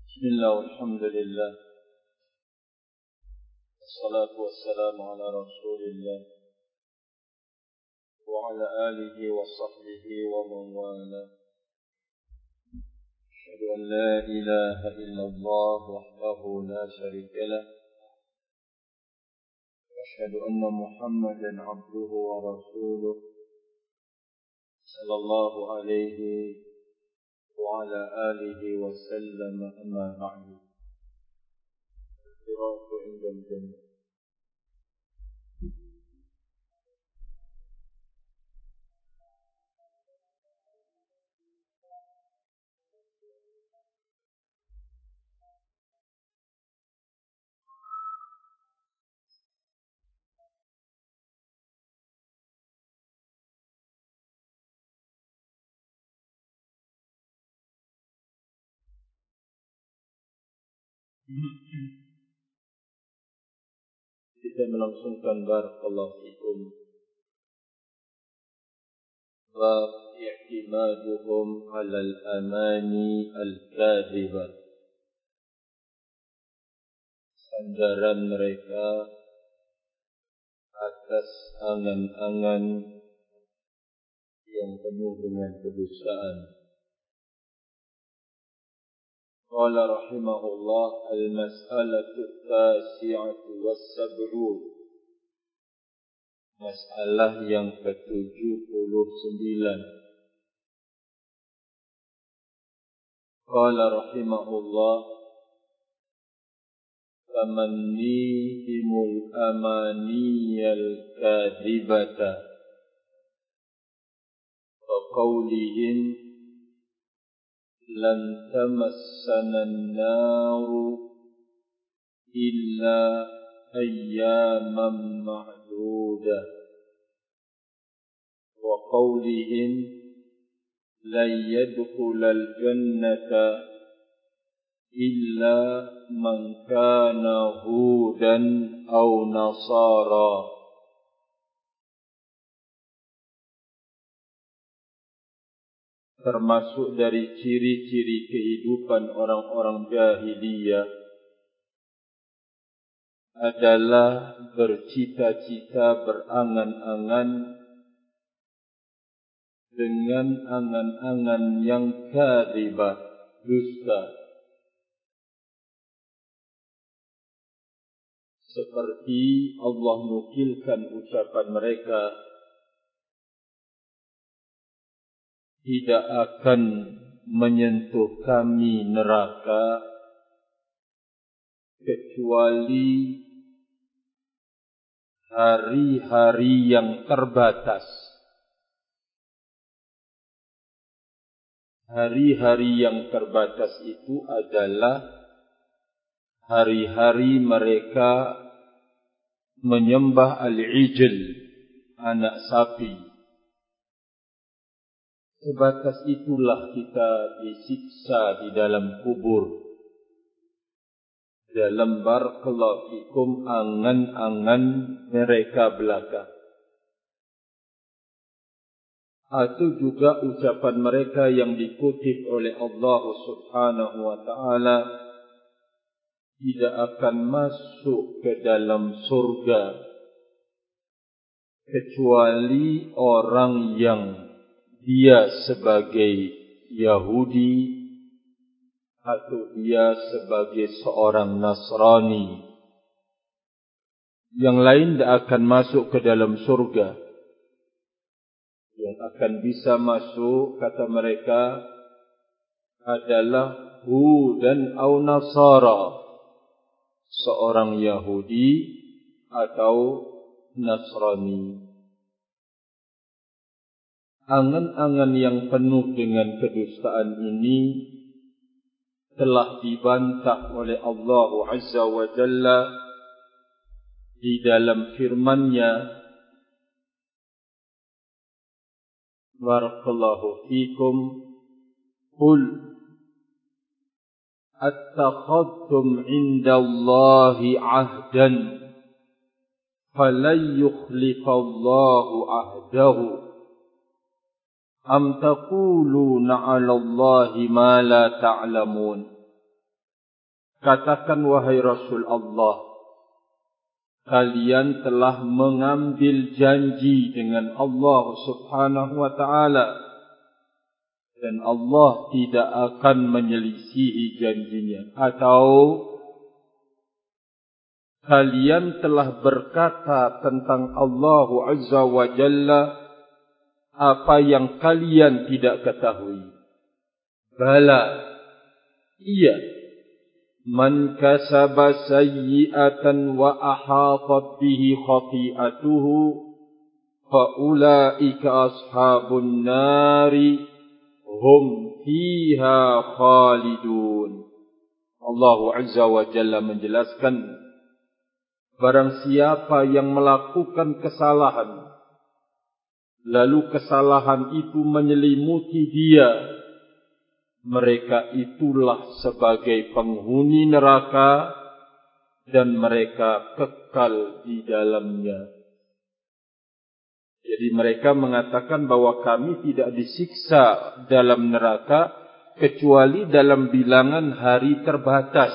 بسم الله والحمد لله والصلاة والسلام على رسول الله وعلى آله وصحبه ومن والاه. أشهد أن لا إله إلا الله وحده لا شريك له وأشهد أن محمدا عبده ورسوله صلى الله عليه وعلى آله وسلم. أما بعد، الفراق عند الجنة. Kita melangsungkan barakallahu fikum bab i'timaduhum 'ala al-amani al-kadhibah, sandaran mereka atas angan-angan yang penuh dengan kedustaan. Qala rahimahullah al-mas'alatu at-tasi'atu was-sab'un, masalah yang ke-79. Qala rahimahullah tamannihimul amaniyal kadhibata wa qawlihim lan tamassana an-naru illa ayyaman ma'dudah wa qawlihim lan yadkhulal jannata illa man kana hudan aw nasara. Termasuk dari ciri-ciri kehidupan orang-orang jahiliyah adalah bercita-cita, berangan-angan dengan angan-angan yang kadzibah, dusta. Seperti Allah nukilkan ucapan mereka, tidak akan menyentuh kami neraka kecuali hari-hari yang terbatas. Hari-hari yang terbatas itu adalah hari-hari mereka menyembah al-ijl, anak sapi. Sebatas itulah kita disiksa di dalam kubur, dalam barakallahu fikum angan-angan mereka belaka. Atau juga ucapan mereka yang dikutip oleh Allah Subhanahu wa ta'ala, tidak akan masuk ke dalam surga kecuali orang yang dia sebagai Yahudi atau dia sebagai seorang Nasrani. Yang lain tidak akan masuk ke dalam surga. Yang akan bisa masuk, kata mereka, adalah Hudan atau Nasara, seorang Yahudi atau Nasrani. Angan-angan yang penuh dengan kedustaan ini telah dibantah oleh Allah Azza wa Jalla di dalam firman-Nya, barakallahu fikum, qul attakhadtum 'indallahi 'ahdan falan yukhlifallahu 'ahdahu am taquluna 'ala Allahi ma la ta'lamun. katakan wahai Rasul Allah, kalian telah mengambil janji dengan Allah Subhanahu wa ta'ala, dan Allah tidak akan menyelisihi janjinya. Atau kalian telah berkata tentang Allah Azza wa Jalla apa yang kalian tidak ketahui. Bala, iya, man kasaba sayyi'atan wa ahatat bihi khati'atuhu fa ulaika ashabun nari hum fiha khalidun. Allah Azza wa Jalla menjelaskan, barang siapa yang melakukan kesalahan, lalu kesalahan itu menyelimuti dia, mereka itulah sebagai penghuni neraka dan mereka kekal di dalamnya. Jadi mereka mengatakan bahwa kami tidak disiksa dalam neraka kecuali dalam bilangan hari terbatas.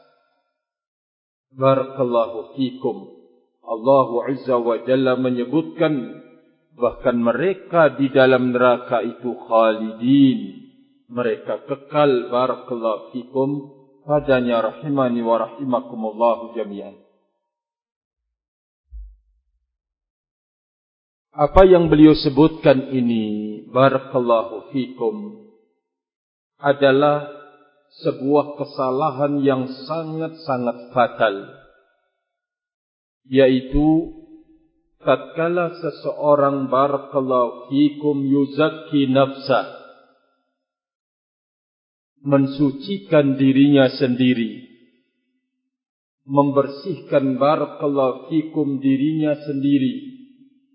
Barakallahu fikum. Allah Azza wa Jalla menyebutkan bahkan mereka di dalam neraka itu khalidin. Mereka kekal, barakallahu fikum, padanya, rahimani wa rahimakumullahu jami'an. Apa yang beliau sebutkan ini, barakallahu fikum, adalah sebuah kesalahan yang sangat-sangat fatal. Yaitu, tatkala seseorang, barakallahu fikum, yuzakki nafsah, mensucikan dirinya sendiri, membersihkan, barakallahu fikum, dirinya sendiri,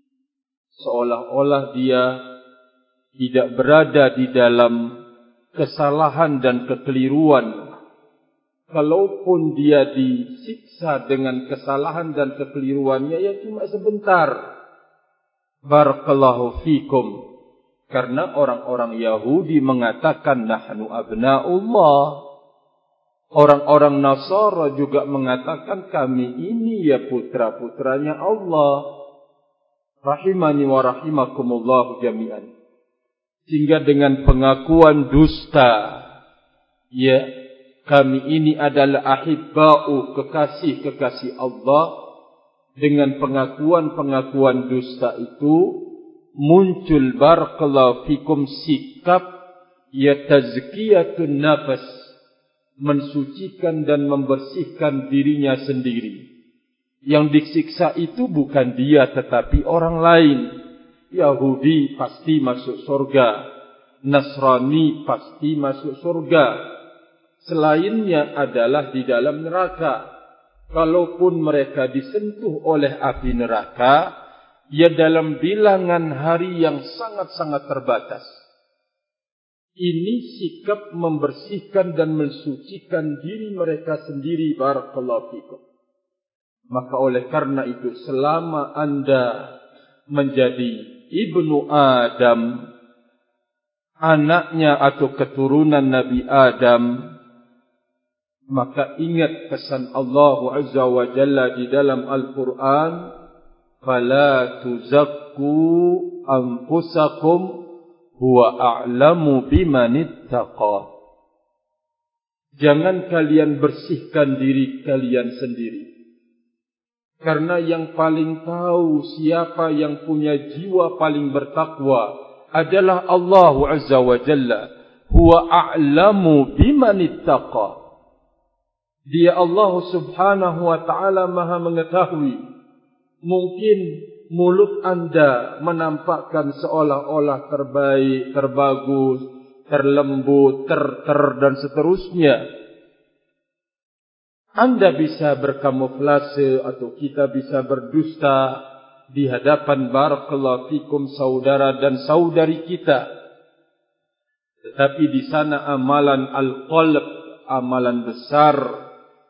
seolah-olah dia tidak berada di dalam kesalahan dan kekeliruan. Kalaupun dia disiksa dengan kesalahan dan kekeliruannya, ya cuma sebentar, barakallahu fikum. Karena orang-orang Yahudi mengatakan nahnu abna'ullah. Orang-orang Nasara juga mengatakan kami ini ya putra-putranya Allah. Rahimani wa rahimakumullahu jami'an. Sehingga dengan pengakuan dusta, ya, kami ini adalah ahibba'u, kekasih-kekasih Allah. Dengan pengakuan-pengakuan dusta itu muncul, barakallahu fikum, sikap ya tazkiyatun nafas, mensucikan dan membersihkan dirinya sendiri. Yang disiksa itu bukan dia tetapi orang lain. Yahudi pasti masuk surga, Nasrani pasti masuk surga, selainnya adalah di dalam neraka. Kalaupun mereka disentuh oleh api neraka, ya dalam bilangan hari yang sangat-sangat terbatas. Ini sikap membersihkan dan mensucikan diri mereka sendiri, barakallahu fikum. Maka oleh karena itu, selama anda menjadi ibnu Adam, anaknya atau keturunan Nabi Adam, maka ingat pesan Allah Azza wa Jalla di dalam Al-Quran, fala tuzakku anfusakum huwa a'lamu bimanittaqa. Jangan kalian bersihkan diri kalian sendiri, karena yang paling tahu siapa yang punya jiwa paling bertakwa adalah Allah Azza wa Jalla. Huwa a'lamu bimanittaqa. Dia Allah Subhanahu wa ta'ala maha mengetahui. Mungkin mulut anda menampakkan seolah-olah terbaik, terbagus, terlembut, dan seterusnya. Anda bisa berkamuflase atau kita bisa berdusta di hadapan, barakallahu fikum, saudara dan saudari kita. Tetapi di sana amalan al-qalb, amalan besar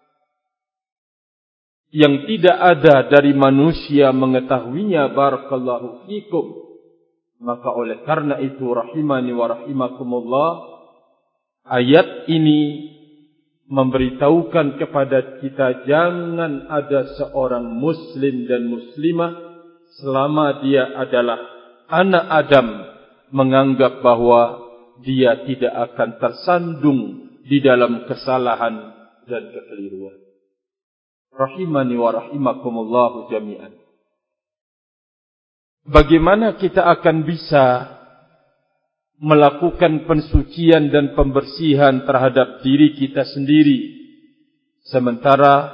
yang tidak ada dari manusia mengetahuinya, barakallahu fikum. Maka oleh karena itu, rahimani wa rahimakumullah, ayat ini memberitahukan kepada kita jangan ada seorang muslim dan muslimah selama dia adalah anak Adam menganggap bahwa dia tidak akan tersandung di dalam kesalahan dan kekeliruan. Rahimani wa rahimakumullahu jami'an. Bagaimana kita akan bisa melakukan pensucian dan pembersihan terhadap diri kita sendiri, sementara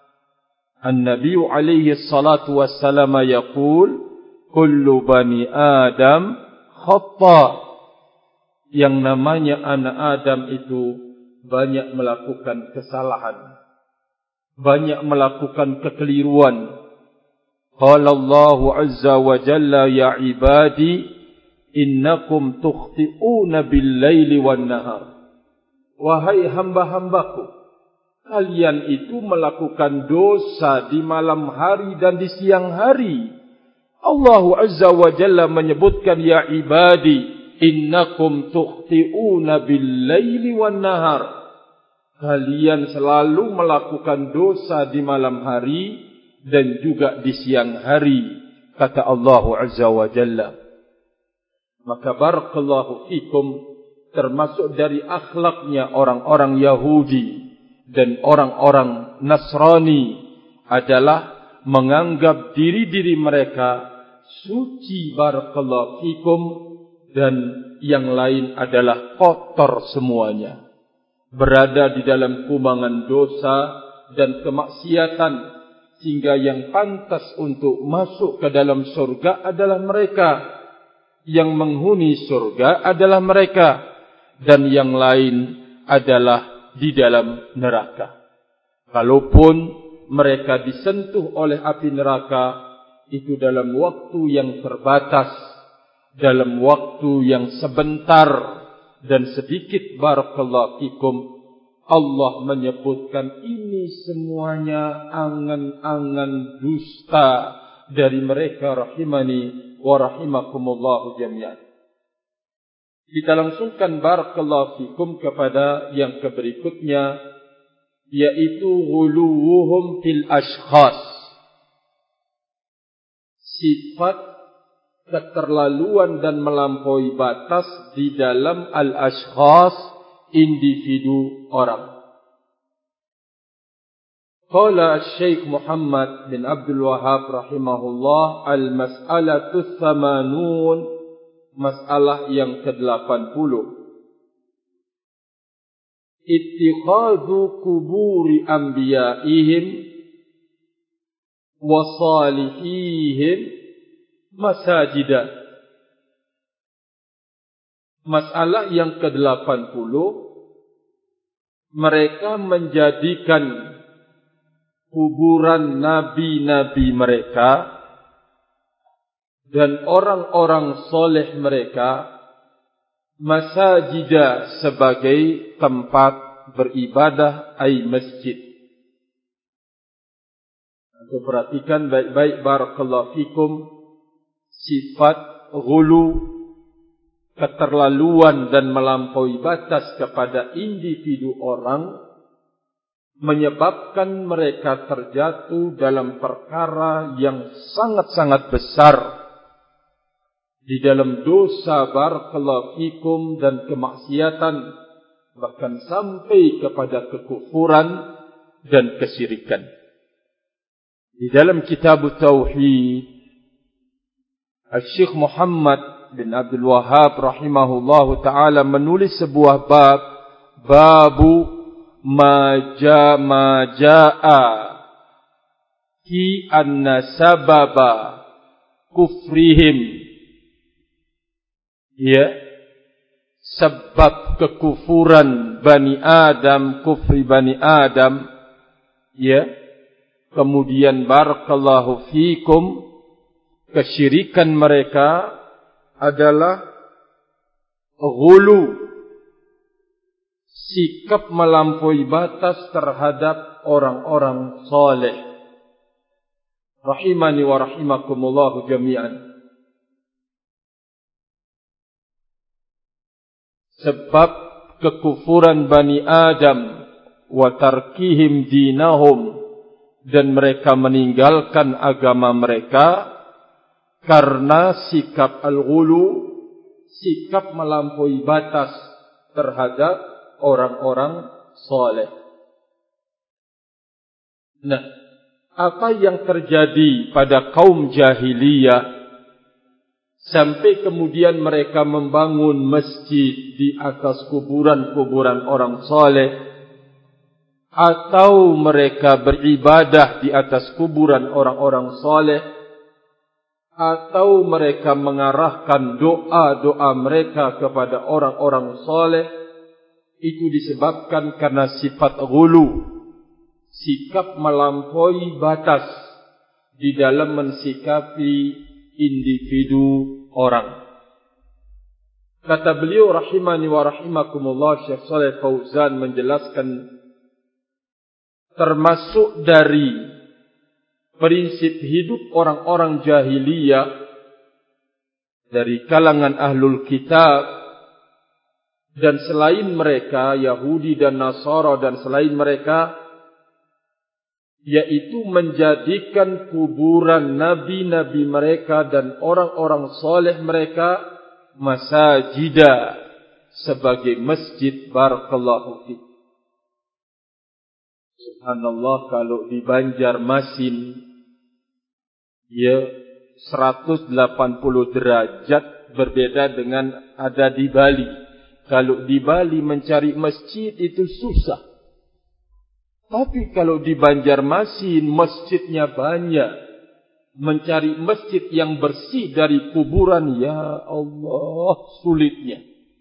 An-Nabi alaihi salatu wassalam yaqul kullu bani Adam khata'. Yang namanya anak Adam itu banyak melakukan kesalahan, banyak melakukan kekeliruan. Qala Allah azza wa jalla ya ibadi innakum tukhti'una bil-laili wan-nahar. Wahai hamba-hambaku, kalian itu melakukan dosa di malam hari dan di siang hari. Allah azza wa jalla menyebutkan ya ibadi innakum tukhti'una bil-laili wan-nahar. Kalian selalu melakukan dosa di malam hari dan juga di siang hari, kata Allah azza wa jalla. Maka barakallahu fikum, termasuk dari akhlaknya orang-orang Yahudi dan orang-orang Nasrani adalah menganggap diri-diri mereka suci barakallahu fikum dan yang lain adalah kotor semuanya, berada di dalam kubangan dosa dan kemaksiatan, sehingga yang pantas untuk masuk ke dalam surga adalah mereka, yang menghuni surga adalah mereka, dan yang lain adalah di dalam neraka. Kalaupun mereka disentuh oleh api neraka, itu dalam waktu yang terbatas, dalam waktu yang sebentar dan sedikit barakallahu fikum. Allah menyebutkan ini semuanya angan-angan dusta dari mereka, rahimani wa rahimakumullahu jami'an. Kita langsungkan barakallahu fikum kepada yang berikutnya, yaitu ghuluwuhum fil ashkhas. Sifat keterlaluan dan melampaui batas di dalam al-ashkhas, individu orang. Qala Syekh Muhammad bin Abdul Wahhab rahimahullah, al-mas'alatu tsamanun, masalah yang ke-80. Ittikhadhu kuburi anbiya'ihim wa salihihim masajidah. Masalah yang ke-80, mereka menjadikan kuburan nabi-nabi mereka dan orang-orang soleh mereka masajidah, sebagai tempat beribadah, ay masjid. Anda perhatikan baik-baik barakallahu fikum, sifat ghulu, keterlaluan dan melampaui batas kepada individu orang menyebabkan mereka terjatuh dalam perkara yang sangat-sangat besar di dalam dosa barakallahu fikum dan kemaksiatan, bahkan sampai kepada kekufuran dan kesyirikan. Di dalam kitab Tauhid, Syekh Muhammad bin Abdul Wahhab rahimahullahu ta'ala menulis sebuah bab, babu ma jaa fi anna sababa kufrihim, ya, sebab kekufuran Bani Adam, kufri Bani Adam, ya, kemudian barakallahu fikum, kesyirikan mereka adalah ghulu, sikap melampaui batas terhadap orang-orang saleh. Rahimani wa rahimakumullahu jami'an. Sebab kekufuran Bani Adam wa tarkihim dinahum, dan mereka meninggalkan agama mereka karena sikap al-ghulu, sikap melampaui batas terhadap orang-orang saleh. Nah, apa yang terjadi pada kaum jahiliyah sampai kemudian mereka membangun masjid di atas kuburan-kuburan orang saleh, atau mereka beribadah di atas kuburan orang-orang saleh, atau mereka mengarahkan doa-doa mereka kepada orang-orang saleh, itu disebabkan karena sifat ghulu, sikap melampaui batas di dalam mensikapi individu orang. Kata beliau rahimani wa rahimakumullah, Syekh Shalih Fauzan menjelaskan, termasuk dari prinsip hidup orang-orang jahiliyah dari kalangan ahlul kitab dan selain mereka, Yahudi dan Nasara dan selain mereka, yaitu menjadikan kuburan nabi-nabi mereka dan orang-orang saleh mereka masajida, sebagai masjid. Barakallahu fiik. Subhanallah, kalau di Banjarmasin ya 180 derajat berbeda dengan ada di Bali. Kalau di Bali mencari masjid itu susah. Tapi kalau di Banjarmasin masjidnya banyak. Mencari masjid yang bersih dari kuburan, ya Allah, sulitnya.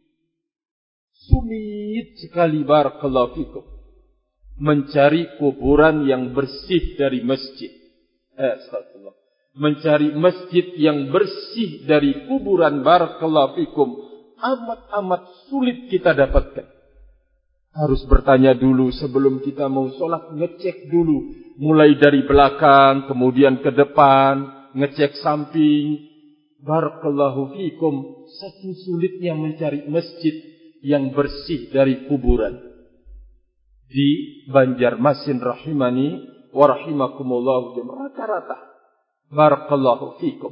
Sulit sekali, barakallahu fikum, mencari kuburan yang bersih dari masjid. Astagfirullah. Mencari masjid yang bersih dari kuburan, barakallahu fikum, amat-amat sulit kita dapatkan. Harus bertanya dulu sebelum kita mau sholat, ngecek dulu. Mulai dari belakang, kemudian ke depan, ngecek samping. Barakallahu fikum, saking sulitnya mencari masjid yang bersih dari kuburan. Di Banjarmasin rahimani wa rahimakumullah, rata-rata. Barakallahu fikum.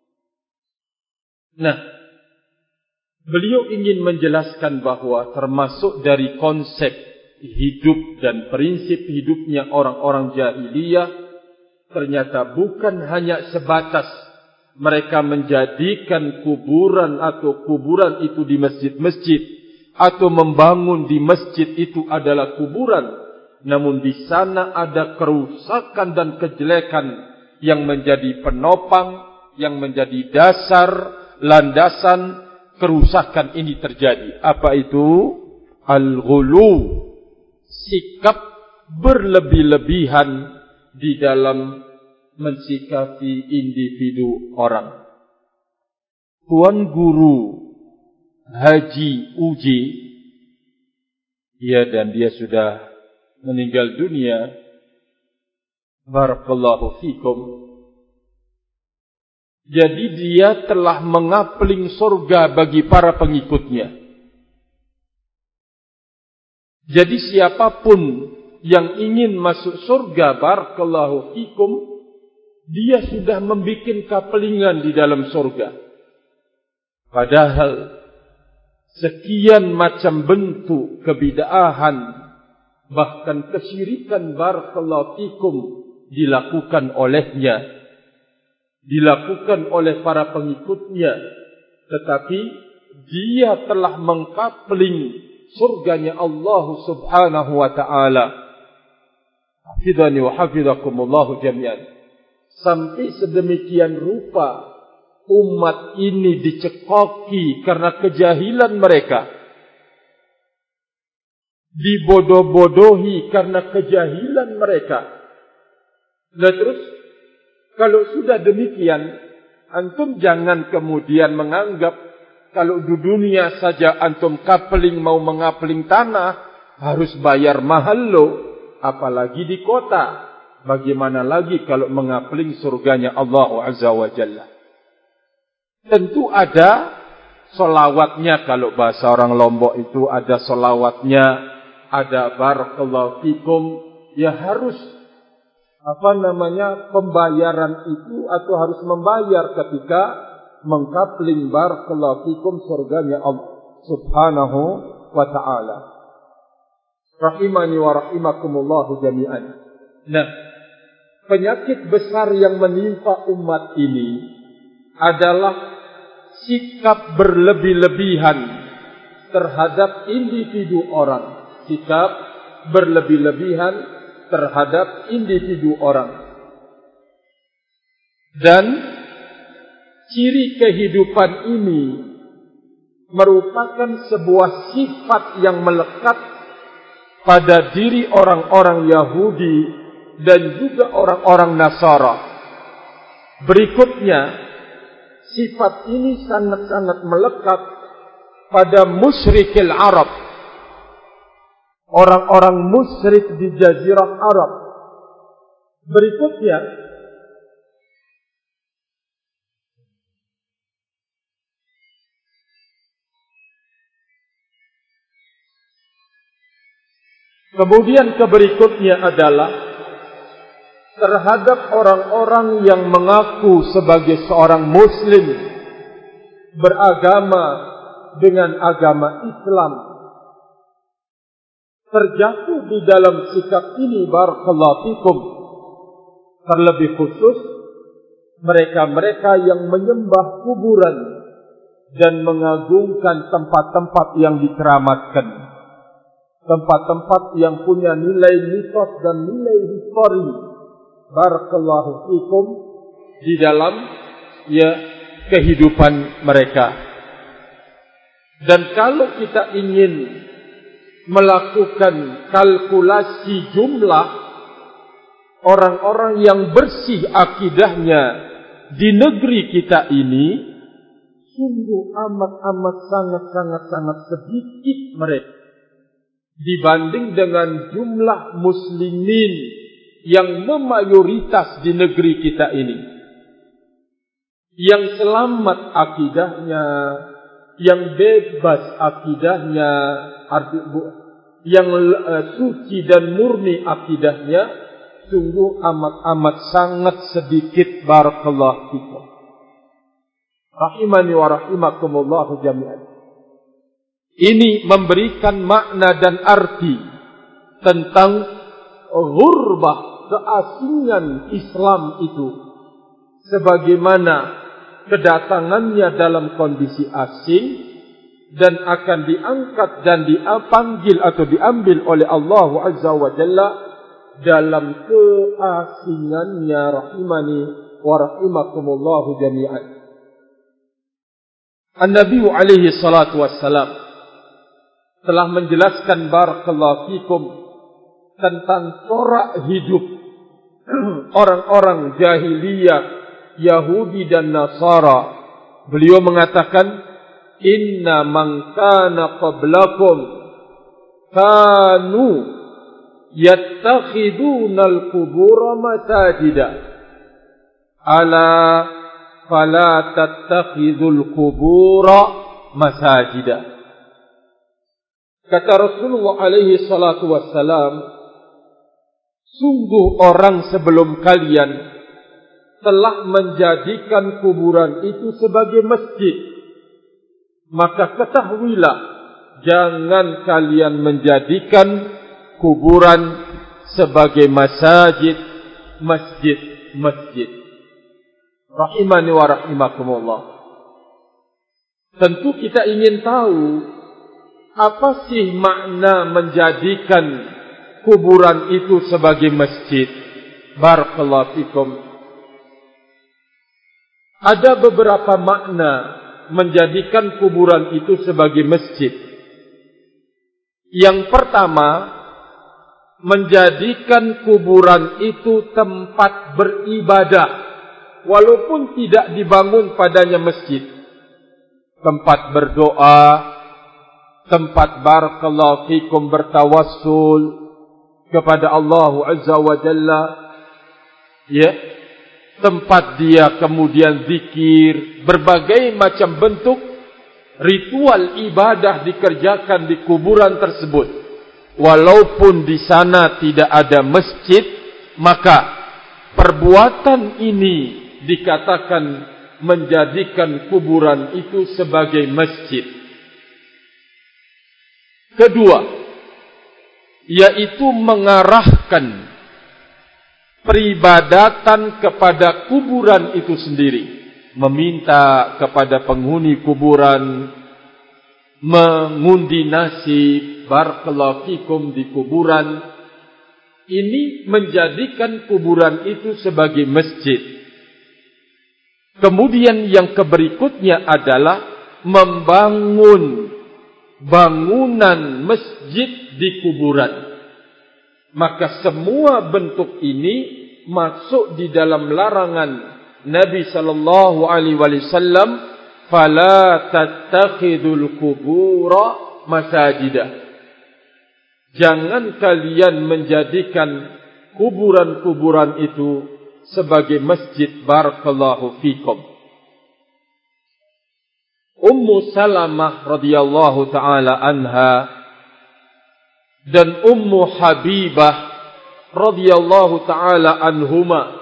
Nah, beliau ingin menjelaskan bahwa termasuk dari konsep hidup dan prinsip hidupnya orang-orang jahiliyah, ternyata bukan hanya sebatas mereka menjadikan kuburan atau kuburan itu di masjid-masjid, atau membangun di masjid itu adalah kuburan, namun di sana ada kerusakan dan kejelekan yang menjadi penopang, yang menjadi dasar, landasan kerusakan ini terjadi. Apa itu? Al-ghulu, sikap berlebih-lebihan di dalam mensikapi individu orang. Tuan Guru Haji Uji, ya, dan dia sudah meninggal dunia, barakallahu fikum. Jadi dia telah mengapling surga bagi para pengikutnya. Jadi siapapun yang ingin masuk surga, barakallahu fikum, dia sudah membuat kapelingan di dalam surga. Padahal sekian macam bentuk kebid'ahan, bahkan kesyirikan, barakallahu fikum, dilakukan olehnya, dilakukan oleh para pengikutnya, tetapi dia telah mengkapling surganya Allah subhanahu wa ta'ala. Hafidhani wa hafidhakumullahu jami'an. Sampai sedemikian rupa umat ini dicekoki karena kejahilan mereka, dibodoh-bodohi karena kejahilan mereka. Dan terus, kalau sudah demikian, antum jangan kemudian menganggap kalau di dunia saja antum kapeling, mau mengapling tanah, harus bayar mahal loh, apalagi di kota. Bagaimana lagi kalau mengapling surganya Allah Azza wa Jalla? Tentu ada solawatnya, kalau bahasa orang Lombok itu ada solawatnya, ada barakallahu fikum, ya harus pembayaran itu atau harus membayar ketika mengkapling barakallahu fikum surganya Allah Subhanahu wa ta'ala. Rahimani wa rahimakumullahu jami'an. Nah, penyakit besar yang menimpa umat ini adalah sikap berlebih-lebihan terhadap individu orang. Sikap berlebih-lebihan terhadap individu orang. Dan ciri kehidupan ini merupakan sebuah sifat yang melekat pada diri orang-orang Yahudi dan juga orang-orang Nasara. Berikutnya, sifat ini sangat-sangat melekat pada musyrikil Arab, orang-orang musyrik di Jazirah Arab. Berikutnya, kemudian berikutnya adalah terhadap orang-orang yang mengaku sebagai seorang Muslim, beragama dengan agama Islam, terjatuh di dalam sikap ini barakallahu fikum. Terlebih khusus mereka-mereka yang menyembah kuburan dan mengagungkan tempat-tempat yang dikeramatkan, tempat-tempat yang punya nilai mitos dan nilai histori barakallahu fikum di dalam kehidupan mereka. Dan kalau kita ingin melakukan kalkulasi jumlah orang-orang yang bersih akidahnya di negeri kita ini, sungguh amat sangat sedikit mereka dibanding dengan jumlah muslimin yang memayoritas di negeri kita ini, yang selamat akidahnya, yang bebas akidahnya, yang suci dan murni akidahnya, sungguh amat sangat sedikit barakallahu fikum. Rahimani wa rahimakumullahu jami'an. Ini memberikan makna dan arti tentang ghurbah, keasingan Islam itu, sebagaimana kedatangannya dalam kondisi asing dan akan diangkat dan dipanggil atau diambil oleh Allah Azza wa Jalla dalam keasingannya. Rahimani wa rahimakumullahu jami'an. An-Nabi alaihi salatu wassalam telah menjelaskan barakallahu fikum tentang corak hidup orang-orang jahiliyah Yahudi dan Nasara. Beliau mengatakan, inna man kana qablakum kanu yattakhiduna al-qubura masajida ala fala tattakhidul qubura masajida. Kata Rasulullah alaihi salatu wassalam, sungguh orang sebelum kalian telah menjadikan kuburan itu sebagai masjid. Maka ketahuilah, jangan kalian menjadikan kuburan sebagai masjid. Rahimani wa rahimakumullah. Tentu kita ingin tahu, apa sih makna menjadikan kuburan itu sebagai masjid? Barakallahu fikum. Ada beberapa makna menjadikan kuburan itu sebagai masjid. Yang pertama, menjadikan kuburan itu tempat beribadah, walaupun tidak dibangun padanya masjid. Tempat berdoa, tempat barakallahu fikum bertawassul kepada Allah Azza wa Jalla, tempat dia kemudian zikir, berbagai macam bentuk ritual ibadah dikerjakan di kuburan tersebut. walaupun di sana tidak ada masjid, maka perbuatan ini dikatakan menjadikan kuburan itu sebagai masjid. Kedua, yaitu mengarahkan peribadatan kepada kuburan itu sendiri, meminta kepada penghuni kuburan, mengundi nasib barakallahu fikum di kuburan. Ini menjadikan kuburan itu sebagai masjid. Kemudian yang berikutnya adalah membangun bangunan masjid di kuburan. Maka semua bentuk ini masuk di dalam larangan Nabi sallallahu alaihi wasallam, fala tattakhidul qubura masajidah. Jangan kalian menjadikan kuburan-kuburan itu sebagai masjid, barakallahu fikum. Ummu Salamah radhiyallahu taala anha dan Ummu Habibah radhiyallahu taala anhuma,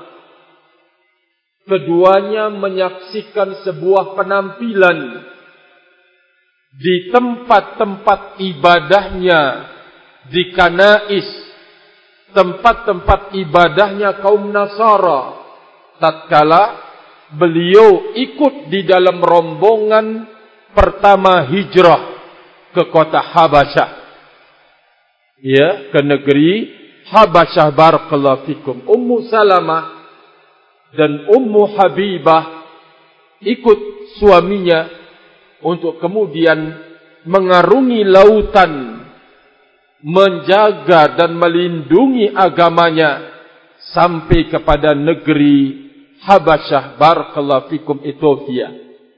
keduanya menyaksikan sebuah penampilan di tempat-tempat ibadahnya di Kanais, tempat-tempat ibadahnya kaum Nasara, tatkala beliau ikut di dalam rombongan pertama hijrah ke kota Habasyah, ya, ke negeri Habasyah, barakallahu fikum. Ummu Salamah dan Ummu Habibah ikut suaminya untuk kemudian mengarungi lautan, menjaga dan melindungi agamanya sampai kepada negeri Habasyah, barakallahu fikum, Ethiopia.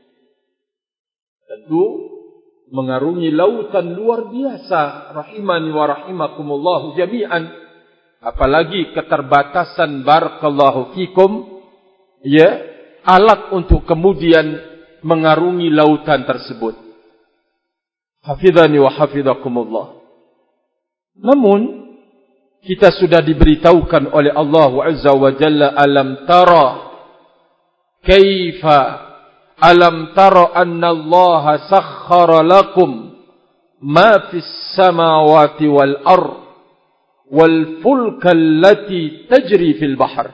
Tentu mengarungi lautan luar biasa, rahimani wa rahimakumullah jami'an. Apalagi keterbatasan, barakallahu fikum, ya, alat untuk kemudian mengarungi lautan tersebut. Hafizani wa hafizakumullah. Namun kita sudah diberitahukan oleh Allah Azza wa Jalla, alam tara kaifa, alam tara anna Allah sakhkhara lakum ma fis samawati wal ard wal fulka allati tajri fil bahr.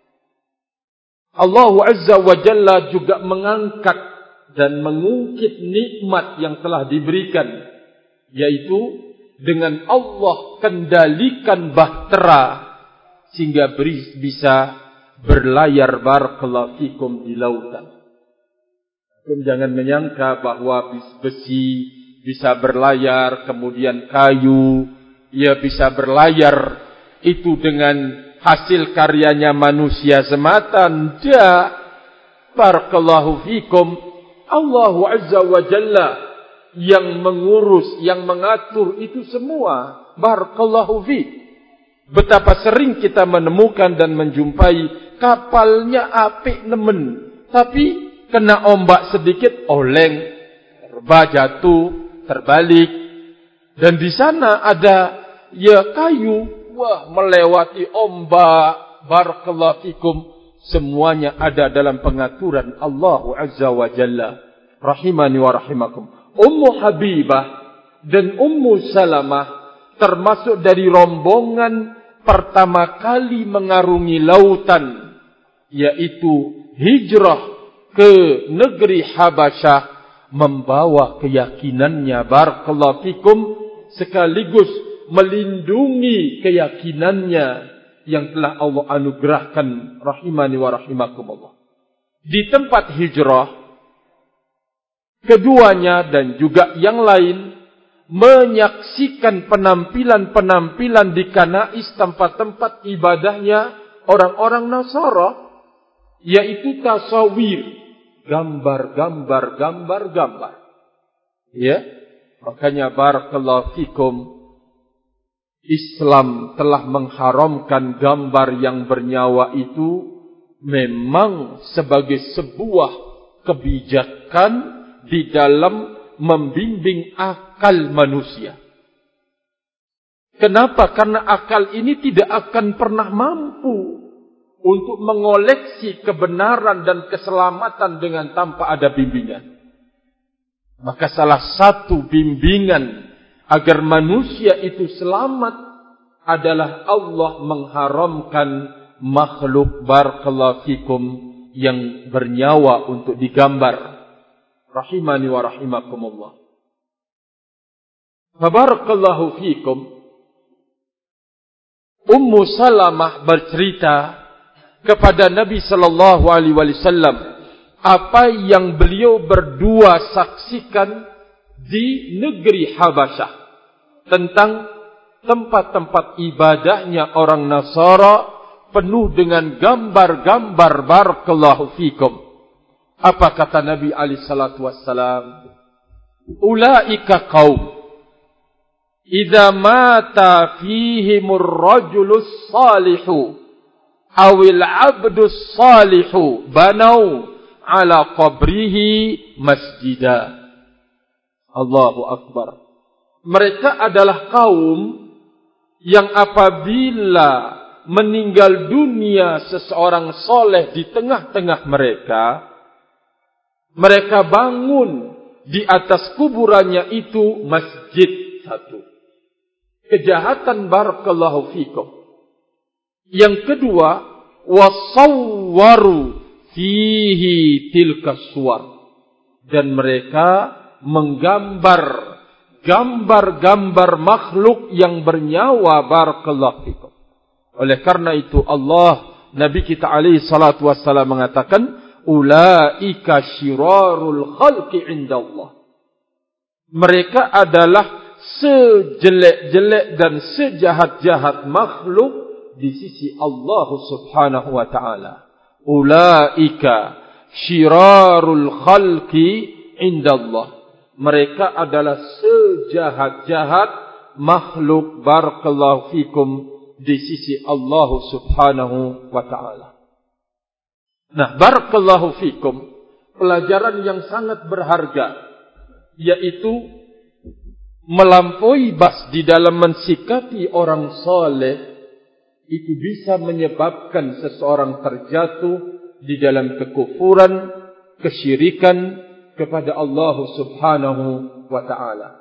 Allah Azza wa Jalla juga mengangkat dan mengungkit nikmat yang telah diberikan, yaitu dengan Allah kendalikan bahtera sehingga bisa berlayar, barakallahu fikum, di lautan. Jangan menyangka bahwa besi bisa berlayar, kemudian kayu, ia bisa berlayar itu dengan hasil karyanya manusia semata. Tidak, barakallahu fikum, Allah Azza wa Jalla yang mengurus, yang mengatur itu semua, barakallahu fi. Betapa sering kita menemukan dan menjumpai kapalnya apik nemen, tapi kena ombak sedikit oleng, jatuh, terbalik. Dan di sana ada ya kayu, wah, melewati ombak, barakallahu fikum. Semuanya ada dalam pengaturan Allah Azza wa Jalla, rahimani wa rahimakum. Ummu Habibah dan Ummu Salamah termasuk dari rombongan pertama kali mengarungi lautan, yaitu hijrah ke negeri Habasyah, membawa keyakinannya, barakallahu fikum, sekaligus melindungi keyakinannya yang telah Allah anugerahkan, rahimani wa rahimakumullah. Di tempat hijrah, keduanya dan juga yang lain menyaksikan penampilan-penampilan di Kanais, tempat-tempat ibadahnya orang-orang Nasara, yaitu tasawir, gambar. Ya, makanya barakallahu fikum, Islam telah mengharamkan gambar yang bernyawa itu memang sebagai sebuah kebijakan di dalam membimbing akal manusia. Kenapa? Karena akal ini tidak akan pernah mampu untuk mengoleksi kebenaran dan keselamatan dengan tanpa ada bimbingan. Maka salah satu bimbingan agar manusia itu selamat adalah Allah mengharamkan makhluk barakallahu fikum yang bernyawa untuk digambar. Rahimani wa rahimakumullah. Barakallahu fikum. Ummu Salamah bercerita kepada Nabi sallallahu alaihi wasallam apa yang beliau berdua saksikan di negeri Habasyah tentang tempat-tempat ibadahnya orang Nasara penuh dengan gambar-gambar barakallahu fikum. Apa kata Nabi alaihi salatu wassalam? Ulaika qaum idza mata fihimur rajulus salihu awil abdus salihu banau ala qabrihi masjidah. Allahu Akbar. Mereka adalah kaum yang apabila meninggal dunia seseorang soleh di tengah-tengah mereka, mereka bangun di atas kuburannya itu masjid satu. Kejahatan barakallahu fikum. Yang kedua, wasawwaru fihi tilka suwar, dan mereka menggambar gambar-gambar makhluk yang bernyawa barakallahu fikum. Oleh karena itu Allah Nabi kita alaihi salatu wassalam mengatakan ulaika syirarul khalqi indallah. Mereka adalah sejelek-jelek dan sejahat-jahat makhluk di sisi Allah Subhanahu wa taala. Ulaika syirarul khalqi indallah. Mereka adalah sejahat-jahat makhluk barakallahu fikum di sisi Allah Subhanahu wa taala. Nah, barakallahu fikum, pelajaran yang sangat berharga yaitu melampaui bas di dalam mensikapi orang saleh itu bisa menyebabkan seseorang terjatuh di dalam kekufuran, kesyirikan kepada Allah Subhanahu wa taala.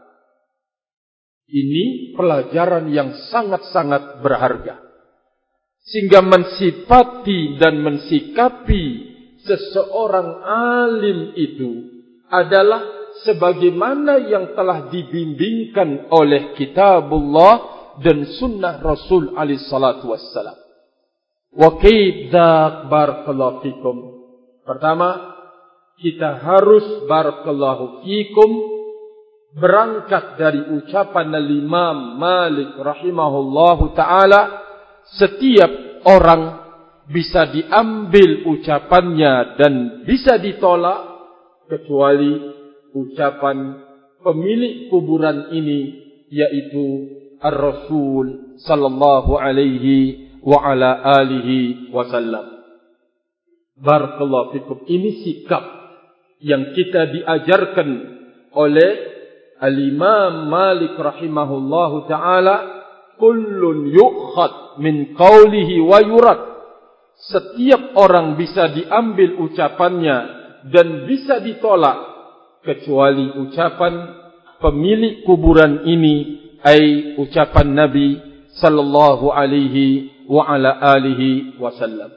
Ini pelajaran yang sangat-sangat berharga. Sehingga mensifati dan mensikapi seseorang alim itu adalah sebagaimana yang telah dibimbingkan oleh kitabullah dan sunnah Rasul alaihi salatu wassalam. Wa kaidza barakallahu fikum. Pertama, kita harus barakallahu fikum berangkat dari ucapan Imam Malik rahimahullahu taala, setiap orang bisa diambil ucapannya dan bisa ditolak kecuali ucapan pemilik kuburan ini, yaitu Ar-Rasul sallallahu alaihi wa ala alihi wasallam. Barakallahu fikum. Ini sikap yang kita diajarkan oleh Al-Imam Malik rahimahullahu ta'ala. Kullun yu'khad min qawlihi wa yurad. Setiap orang bisa diambil ucapannya dan bisa ditolak kecuali ucapan pemilik kuburan ini, ai ucapan Nabi sallallahu alaihi wa ala alihi wasallam.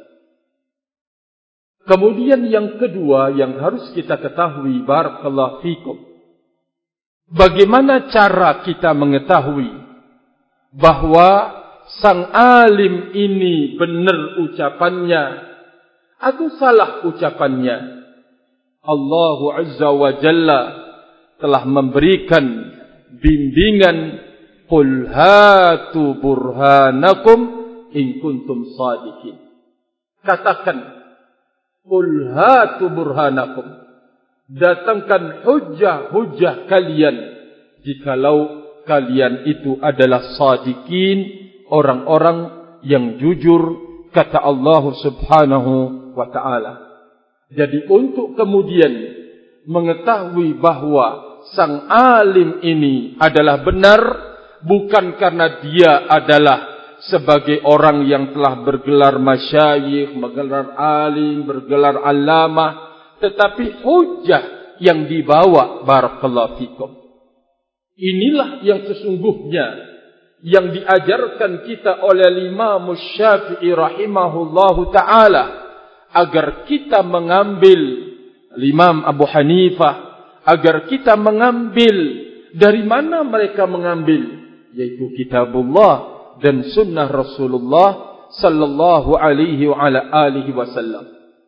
Kemudian yang kedua yang harus kita ketahui barakallahu fikum, bagaimana cara kita mengetahui bahwa sang alim ini benar ucapannya atau salah ucapannya? Allah Azza wa Jalla telah memberikan bimbingan, qul hatu burhanakum in kuntum sadiqin. Katakan, qul hatu burhanakum, datangkan hujah-hujah kalian jikalau kalian itu adalah sadiqin, orang-orang yang jujur, kata Allah Subhanahu wa ta'ala. Jadi untuk kemudian mengetahui bahawa sang alim ini adalah benar, bukan karena dia adalah sebagai orang yang telah bergelar masyayikh, bergelar alim, bergelar allamah, tetapi hujjah yang dibawa. Barakallahu fikum. Inilah yang sesungguhnya yang diajarkan kita oleh Imam Syafi'i rahimahullahu ta'ala, agar kita mengambil Imam Abu Hanifah, agar kita mengambil dari mana mereka mengambil, yaitu kitabullah dan sunnah Rasulullah sallallahu alaihi wa ala alihi wasallam.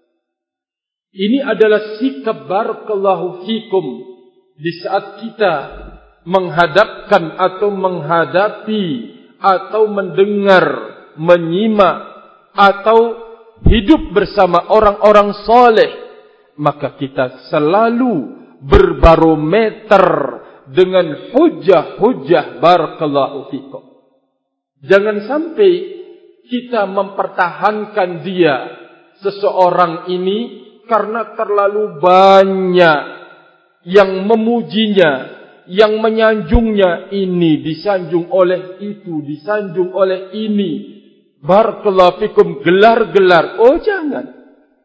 Ini adalah sikap barakallahu fikum di saat kita menghadapkan atau menghadapi atau mendengar, menyimak atau hidup bersama orang-orang soleh, maka kita selalu berbarometer dengan hujah-hujah barakallahu fikum. Jangan sampai kita mempertahankan dia, seseorang ini, karena terlalu banyak yang memujinya, yang menyanjungnya. Ini disanjung oleh itu, disanjung oleh ini. Barakallahu fikum, gelar-gelar. Oh jangan.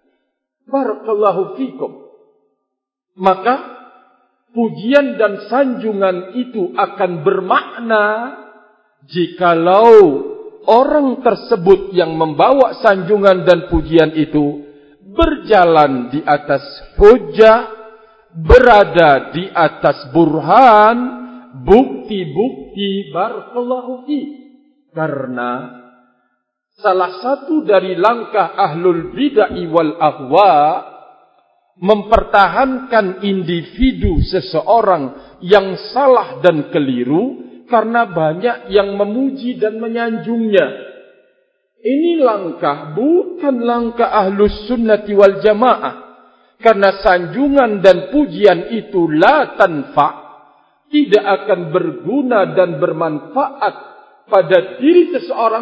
Barakallahu fikum. Maka pujian dan sanjungan itu akan bermakna jikalau orang tersebut yang membawa sanjungan dan pujian itu berjalan di atas hujjah, berada di atas burhan, bukti-bukti. Barakallahu fi. Karena salah satu dari langkah ahlul bid'ah wal ahwa mempertahankan individu seseorang yang salah dan keliru karena banyak yang memuji dan menyanjungnya. Ini langkah bukan langkah ahlus sunnati wal jamaah. Karena sanjungan dan pujian itu la tanfa, tidak akan berguna dan bermanfaat pada diri seseorang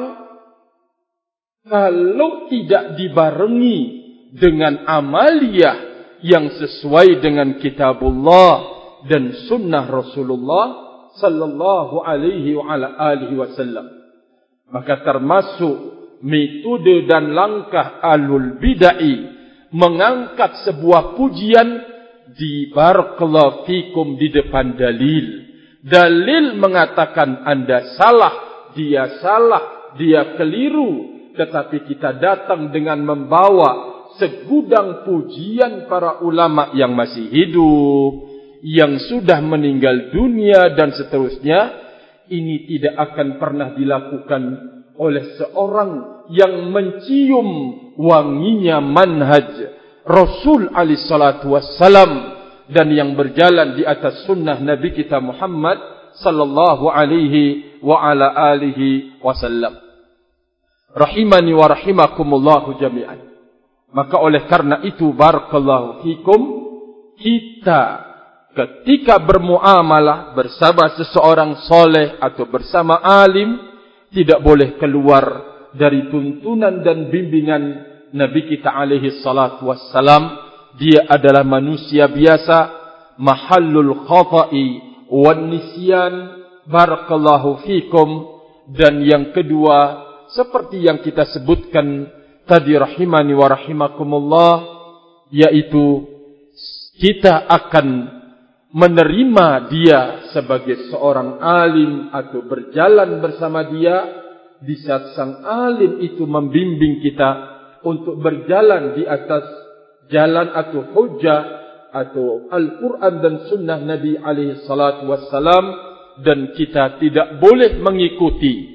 kalau tidak dibarengi dengan amaliyah yang sesuai dengan kitabullah dan sunnah Rasulullah sallallahu alaihi wa ala alihi wasallam. Maka termasuk metode dan langkah ahlul bid'ah mengangkat sebuah pujian di barakallahu fikum di depan dalil. Dalil mengatakan Anda salah, dia keliru. Tetapi kita datang dengan membawa segudang pujian para ulama yang masih hidup, yang sudah meninggal dunia dan seterusnya. Ini tidak akan pernah dilakukan oleh seorang yang mencium wanginya manhaj Rasul alaihi salatu wassalam dan yang berjalan di atas sunnah Nabi kita Muhammad sallallahu alaihi wa ala alihi wasallam. Rahimani wa rahimakumullahu jami'an. Maka oleh karena itu barakallahu fikum, kita ketika bermuamalah bersama seseorang soleh atau bersama alim, tidak boleh keluar dari tuntunan dan bimbingan Nabi kita alaihi salatu wassalam. Dia adalah manusia biasa, mahallul khata'i wan nisyan. Barakallahu fikum. Dan yang kedua, seperti yang kita sebutkan tadi rahimani wa rahimakumullah, yaitu kita akan menerima dia sebagai seorang alim atau berjalan bersama dia di saat sang alim itu membimbing kita untuk berjalan di atas jalan atau hujjah atau Al-Quran dan sunnah Nabi alaihi salatu wassalam, dan kita tidak boleh mengikuti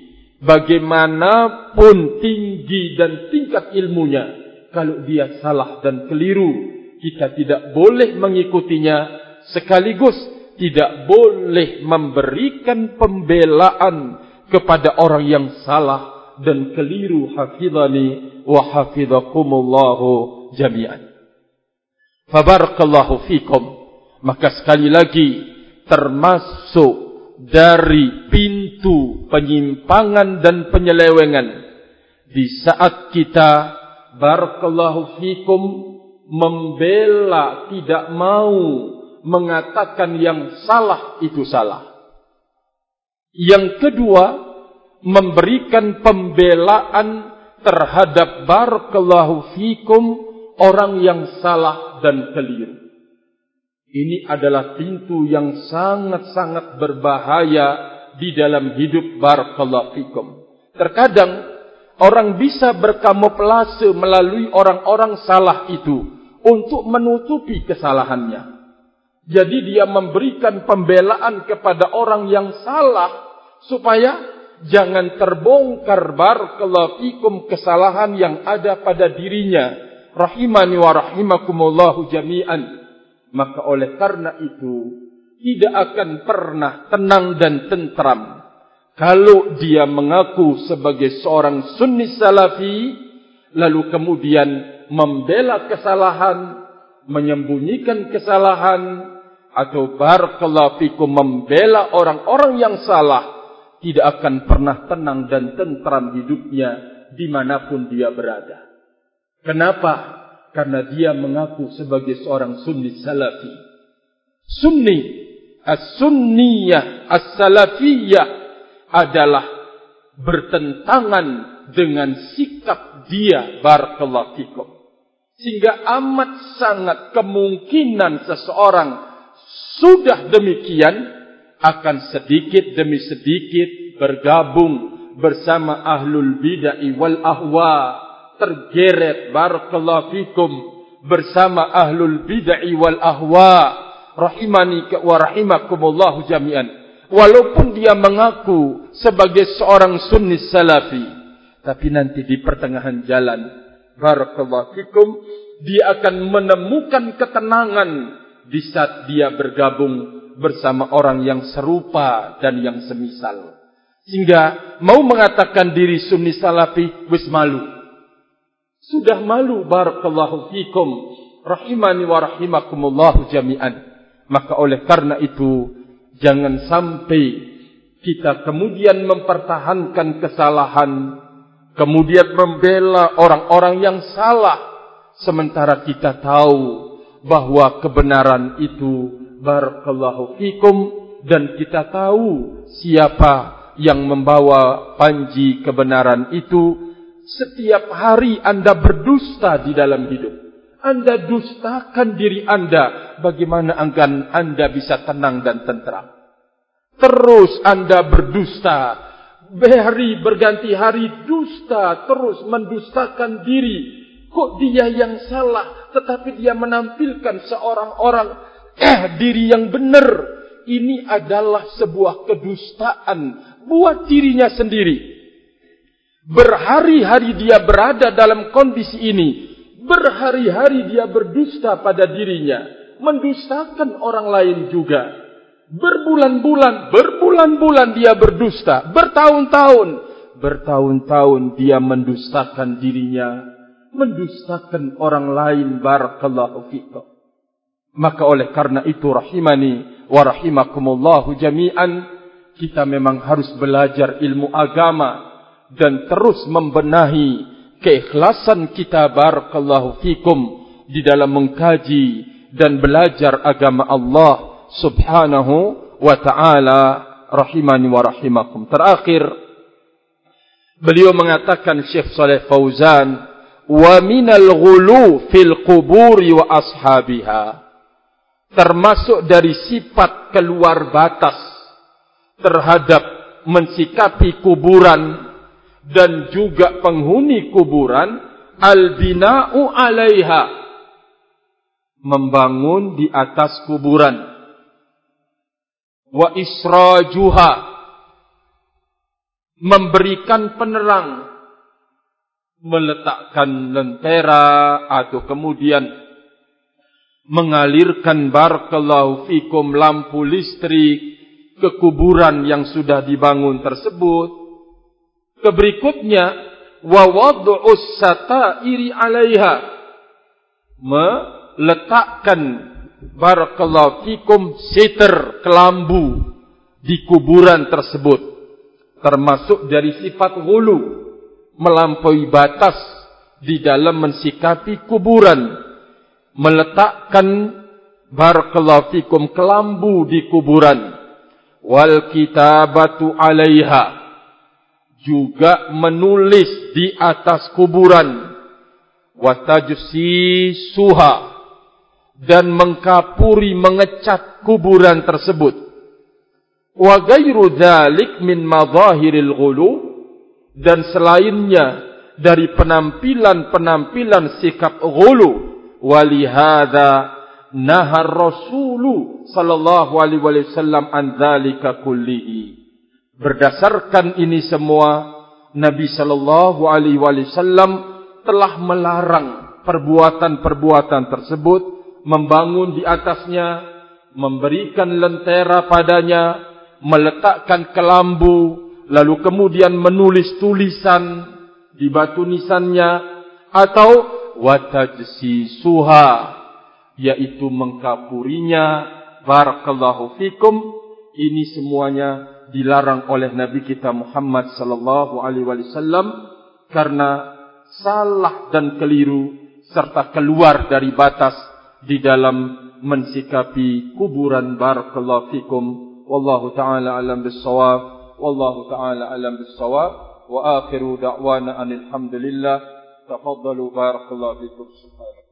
bagaimanapun tinggi dan tingkat ilmunya. Kalau dia salah dan keliru, kita tidak boleh mengikutinya. Sekaligus tidak boleh memberikan pembelaan kepada orang yang salah dan keliru. Hafidhani wa hafidhakumullahu jami'an. Fabarakallahu fikum. Maka sekali lagi, termasuk dari pintu penyimpangan dan penyelewengan di saat kita barakallahu fikum membela, tidak mau mengatakan yang salah itu salah. Yang kedua, memberikan pembelaan terhadap barakallahu fikum orang yang salah dan keliru. Ini adalah pintu yang sangat-sangat berbahaya di dalam hidup barakallahu fikum. Terkadang orang bisa berkamuflase melalui orang-orang salah itu untuk menutupi kesalahannya. Jadi dia memberikan pembelaan kepada orang yang salah supaya jangan terbongkar barakallahu fikum kesalahan yang ada pada dirinya. Rahimani wa rahimakumullahu jami'an. Maka oleh karena itu tidak akan pernah tenang dan tentram kalau dia mengaku sebagai seorang sunni salafi lalu kemudian membela kesalahan, menyembunyikan kesalahan, atau barakallahu fikum membela orang-orang yang salah. Tidak akan pernah tenang dan tentram hidupnya dimanapun dia berada. Kenapa? Karena dia mengaku sebagai seorang sunni salafi. Sunni, as-sunniyah, as-salafiyah adalah bertentangan dengan sikap dia barakallahu fikum. Sehingga amat sangat kemungkinan seseorang sudah demikian akan sedikit demi sedikit bergabung bersama ahlul bid'ah wal ahwa, tergeret barakallahu fikum bersama ahlul bid'ah wal ahwa. Rahimani wa rahimakumullah jami'an. Walaupun dia mengaku sebagai seorang sunni salafi, tapi nanti di pertengahan jalan barakallahu fikum dia akan menemukan ketenangan di saat dia bergabung bersama orang yang serupa dan yang semisal. Sehingga mau mengatakan diri sunni salafi wis malu. Sudah malu barakallahu fikum. Rahimani wa rahimakumullahu jami'an. Maka oleh karena itu jangan sampai kita kemudian mempertahankan kesalahan, kemudian membela orang-orang yang salah, sementara kita tahu bahwa kebenaran itu barakallahu fikum dan kita tahu siapa yang membawa panji kebenaran itu. Setiap hari Anda berdusta di dalam hidup. Anda dustakan diri Anda. Bagaimana akan Anda bisa tenang dan tentram? Terus Anda berdusta. Hari berganti hari dusta. Terus mendustakan diri. Kok dia yang salah? Tetapi dia menampilkan seorang orang diri yang benar. Ini adalah sebuah kedustaan buat dirinya sendiri. Berhari-hari dia berada dalam kondisi ini. Berhari-hari dia berdusta pada dirinya. Mendustakan orang lain juga. Berbulan-bulan dia berdusta. Bertahun-tahun dia mendustakan dirinya. Mendustakan orang lain. Barakallahu fikum. Maka oleh karena itu rahimani wa rahimakumullahu jami'an, kita memang harus belajar ilmu agama dan terus membenahi keikhlasan kita barakallahu fikum di dalam mengkaji dan belajar agama Allah subhanahu wa ta'ala. Rahimani wa rahimakum. Terakhir beliau mengatakan Syekh Saleh Fauzan, wa minal ghulu fil quburi wa ashabiha, termasuk dari sifat keluar batas terhadap mensikapi kuburan dan juga penghuni kuburan, al-bina'u 'alaiha, membangun di atas kuburan, wa israjuha, memberikan penerang, meletakkan lentera atau kemudian mengalirkan barakallahu fikum lampu listrik ke kuburan yang sudah dibangun tersebut. Keberikutnya, wa wad'us satairi 'alaiha, meletakkan barakallahu fikum sitar, kelambu di kuburan tersebut. Termasuk dari sifat ghulu, melampaui batas di dalam mensikapi kuburan. Meletakkan barakallahu fikum kelambu di kuburan. wal kitabatu 'alaiha, juga menulis di atas kuburan, wa tajsisuha, dan mengkapuri, mengecat kuburan tersebut, wa ghairu dzalik min madhahiril ghulu, dan selainnya dari penampilan-penampilan sikap ghulu. Walihada nahar Rasulu sallallahu alaihi wasallam an dzalika kullihi. Berdasarkan ini semua, Nabi sallallahu alaihi wasallam telah melarang perbuatan-perbuatan tersebut, membangun di atasnya, memberikan lentera padanya, meletakkan kelambu, lalu kemudian menulis tulisan di batu nisannya, atau watajsisuha, yaitu mengkapurinya. Barakallahu fikum. Ini semuanya dilarang oleh Nabi kita Muhammad sallallahu alaihi wasallam karena salah dan keliru serta keluar dari batas di dalam mensikapi kuburan. Barakallahu fikum. Wallahu ta'ala alam bis-shawab. Wallahu ta'ala alam bis-shawab. Wa akhiru da'wana alhamdulillah. Tafaddalu. Barakallahu fikum. Subhanallah.